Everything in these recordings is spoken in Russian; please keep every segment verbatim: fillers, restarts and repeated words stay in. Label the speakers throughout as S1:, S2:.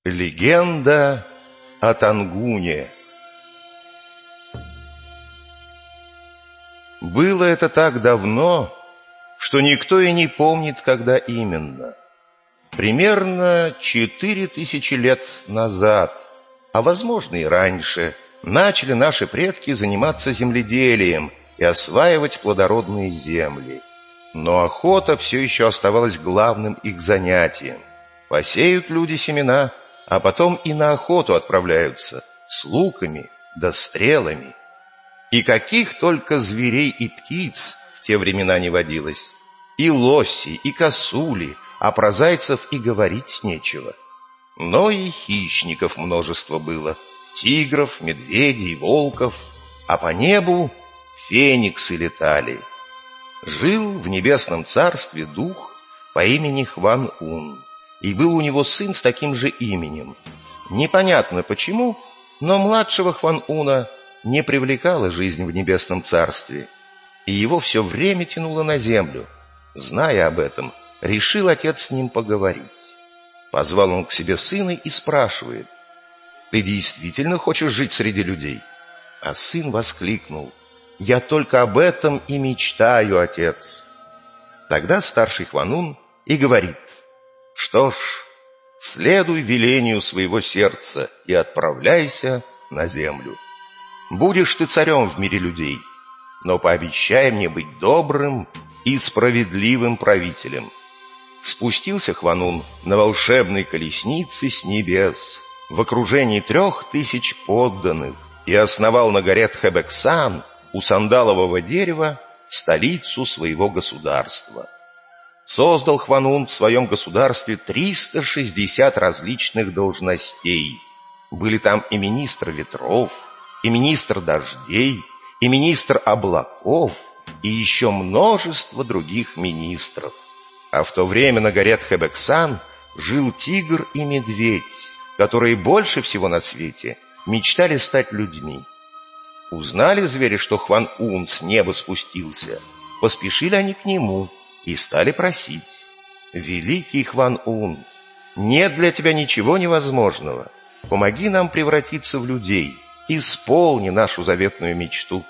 S1: Легенда о Тангуне. Было это так давно, что никто и не помнит, когда именно. Примерно четыре тысячи лет назад, а возможно и раньше, начали наши предки заниматься земледелием и осваивать плодородные земли. Но охота все еще оставалась главным их занятием. Посеют люди семена, а потом и на охоту отправляются с луками да стрелами. И каких только зверей и птиц в те времена не водилось. И лоси, и косули, а про зайцев и говорить нечего. Но и хищников множество было: тигров, медведей, волков, а по небу фениксы летали. Жил в небесном царстве дух по имени Хван-Ун, и был у него сын с таким же именем. Непонятно почему, но младшего Хван-Уна не привлекала жизнь в небесном царстве, и его все время тянуло на землю. Зная об этом, решил отец с ним поговорить. Позвал он к себе сына и спрашивает: «Ты действительно хочешь жить среди людей?» А сын воскликнул: «Я только об этом и мечтаю, отец». Тогда старший Хван-Ун и говорит: «Что ж, следуй велению своего сердца и отправляйся на землю. Будешь ты царем в мире людей, но пообещай мне быть добрым и справедливым правителем». Спустился Хван-Ун на волшебной колеснице с небес в окружении трех тысяч подданных и основал на горе Тхэбэксан у сандалового дерева столицу своего государства. Создал Хван-Ун в своем государстве триста шестьдесят различных должностей. Были там и министр ветров, и министр дождей, и министр облаков, и еще множество других министров. А в то время на горе Тхэбэксан жил тигр и медведь, которые больше всего на свете мечтали стать людьми. Узнали звери, что Хван-Ун с неба спустился, поспешили они к нему и стали просить: «Великий Хван-Ун, нет для тебя ничего невозможного. Помоги нам превратиться в людей, исполни нашу заветную мечту».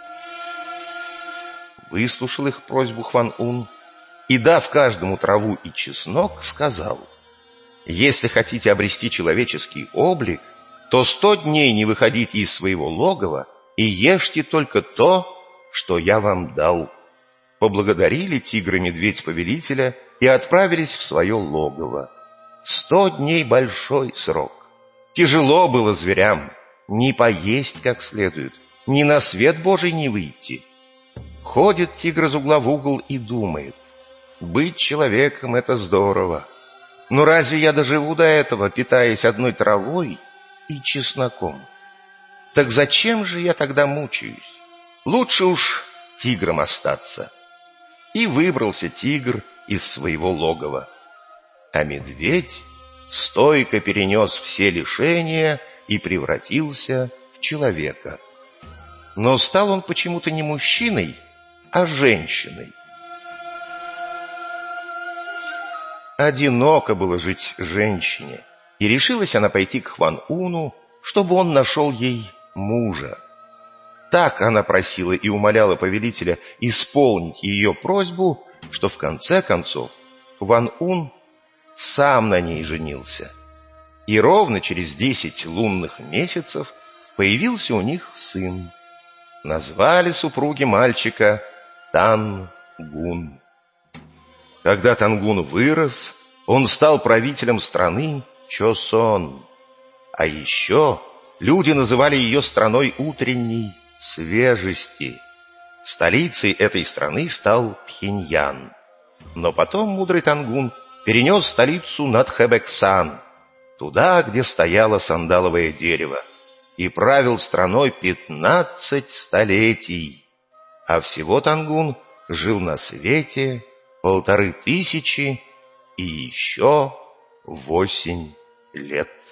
S1: Выслушал их просьбу Хван-Ун и, дав каждому траву и чеснок, сказал: «Если хотите обрести человеческий облик, то сто дней не выходите из своего логова и ешьте только то, что я вам дал». Поблагодарили тигр и медведь повелителя и отправились в свое логово. Сто дней — большой срок. Тяжело было зверям ни поесть как следует, ни на свет Божий не выйти. Ходит тигр из угла в угол и думает: быть человеком — это здорово. Но разве я доживу до этого, питаясь одной травой и чесноком? Так зачем же я тогда мучаюсь? Лучше уж тигром остаться. И выбрался тигр из своего логова. А медведь стойко перенес все лишения и превратился в человека. Но стал он почему-то не мужчиной, а женщиной. Одиноко было жить женщине, и решилась она пойти к Хван-Уну, чтобы он нашел ей мужа. Так она просила и умоляла повелителя исполнить ее просьбу, что в конце концов Хван-Ун сам на ней женился. И ровно через десять лунных месяцев появился у них сын. Назвали супруги мальчика Тангун. Когда Тангун вырос, он стал правителем страны Чосон. А еще люди называли ее страной утренней свежести. Столицей этой страны стал Пхеньян. Но потом мудрый Тангун перенес столицу на Тхэбэксан, туда, где стояло сандаловое дерево, и правил страной пятнадцать столетий. А всего Тангун жил на свете полторы тысячи и еще восемь лет.